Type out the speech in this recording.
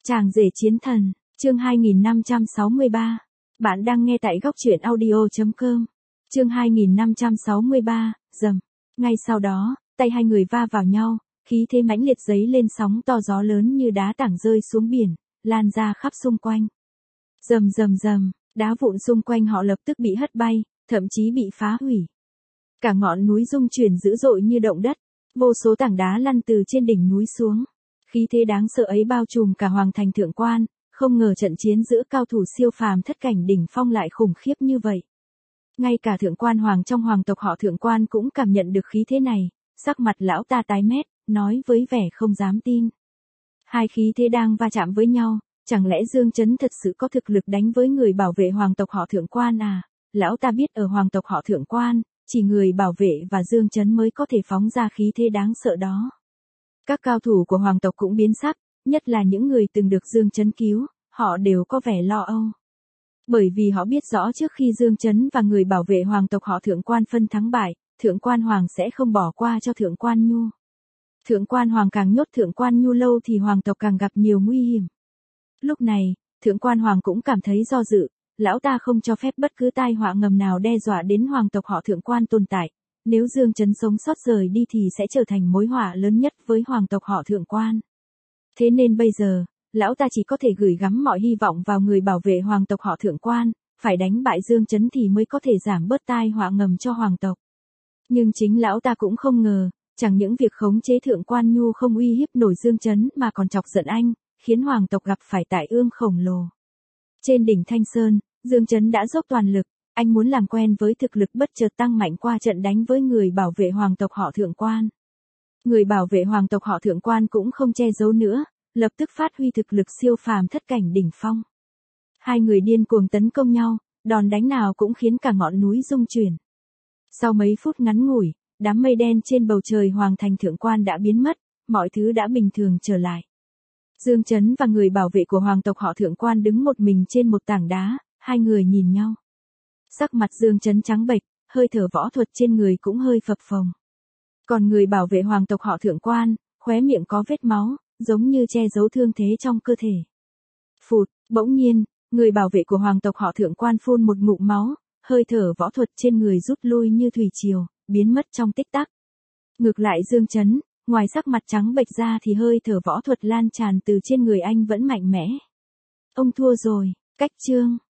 Chàng rể chiến thần, chương 2563. Bạn đang nghe tại góc truyện audio.com. Chương 2563, dầm. Ngay sau đó, tay hai người va vào nhau, khí thế mãnh liệt giấy lên sóng to gió lớn như đá tảng rơi xuống biển, lan ra khắp xung quanh. Rầm rầm rầm, đá vụn xung quanh họ lập tức bị hất bay, thậm chí bị phá hủy. Cả ngọn núi rung chuyển dữ dội như động đất, vô số tảng đá lăn từ trên đỉnh núi xuống. Khí thế đáng sợ ấy bao trùm cả hoàng thành Thượng Quan, không ngờ trận chiến giữa cao thủ siêu phàm thất cảnh đỉnh phong lại khủng khiếp như vậy. Ngay cả Thượng Quan Hoàng trong hoàng tộc họ Thượng Quan cũng cảm nhận được khí thế này, sắc mặt lão ta tái mét, nói với vẻ không dám tin. Hai khí thế đang va chạm với nhau, chẳng lẽ Dương Chấn thật sự có thực lực đánh với người bảo vệ hoàng tộc họ Thượng Quan à? Lão ta biết ở hoàng tộc họ Thượng Quan, chỉ người bảo vệ và Dương Chấn mới có thể phóng ra khí thế đáng sợ đó. Các cao thủ của hoàng tộc cũng biến sắc, nhất là những người từng được Dương Chấn cứu, họ đều có vẻ lo âu. Bởi vì họ biết rõ trước khi Dương Chấn và người bảo vệ hoàng tộc họ Thượng Quan phân thắng bại, Thượng Quan Hoàng sẽ không bỏ qua cho Thượng Quan Nhu. Thượng Quan Hoàng càng nhốt Thượng Quan Nhu lâu thì hoàng tộc càng gặp nhiều nguy hiểm. Lúc này, Thượng Quan Hoàng cũng cảm thấy do dự, lão ta không cho phép bất cứ tai họa ngầm nào đe dọa đến hoàng tộc họ Thượng Quan tồn tại. Nếu Dương Chấn sống sót rời đi thì sẽ trở thành mối họa lớn nhất với hoàng tộc họ Thượng Quan. Thế nên bây giờ, lão ta chỉ có thể gửi gắm mọi hy vọng vào người bảo vệ hoàng tộc họ Thượng Quan, phải đánh bại Dương Chấn thì mới có thể giảm bớt tai họa ngầm cho hoàng tộc. Nhưng chính lão ta cũng không ngờ, chẳng những việc khống chế Thượng Quan Nhu không uy hiếp nổi Dương Chấn mà còn chọc giận anh, khiến hoàng tộc gặp phải tai ương khổng lồ. Trên đỉnh Thanh Sơn, Dương Chấn đã dốc toàn lực. Anh muốn làm quen với thực lực bất chợt tăng mạnh qua trận đánh với người bảo vệ hoàng tộc họ Thượng Quan. Người bảo vệ hoàng tộc họ Thượng Quan cũng không che giấu nữa, lập tức phát huy thực lực siêu phàm thất cảnh đỉnh phong. Hai người điên cuồng tấn công nhau, đòn đánh nào cũng khiến cả ngọn núi rung chuyển. Sau mấy phút ngắn ngủi, đám mây đen trên bầu trời hoàng thành Thượng Quan đã biến mất, mọi thứ đã bình thường trở lại. Dương Chấn và người bảo vệ của hoàng tộc họ Thượng Quan đứng một mình trên một tảng đá, hai người nhìn nhau. Sắc mặt Dương Chấn trắng bệch, hơi thở võ thuật trên người cũng hơi phập phồng. Còn người bảo vệ hoàng tộc họ Thượng Quan, khóe miệng có vết máu, giống như che giấu thương thế trong cơ thể. Phụt, bỗng nhiên, người bảo vệ của hoàng tộc họ Thượng Quan phun một ngụm máu, hơi thở võ thuật trên người rút lui như thủy triều, biến mất trong tích tắc. Ngược lại Dương Chấn, ngoài sắc mặt trắng bệch ra thì hơi thở võ thuật lan tràn từ trên người anh vẫn mạnh mẽ. Ông thua rồi, cách chương.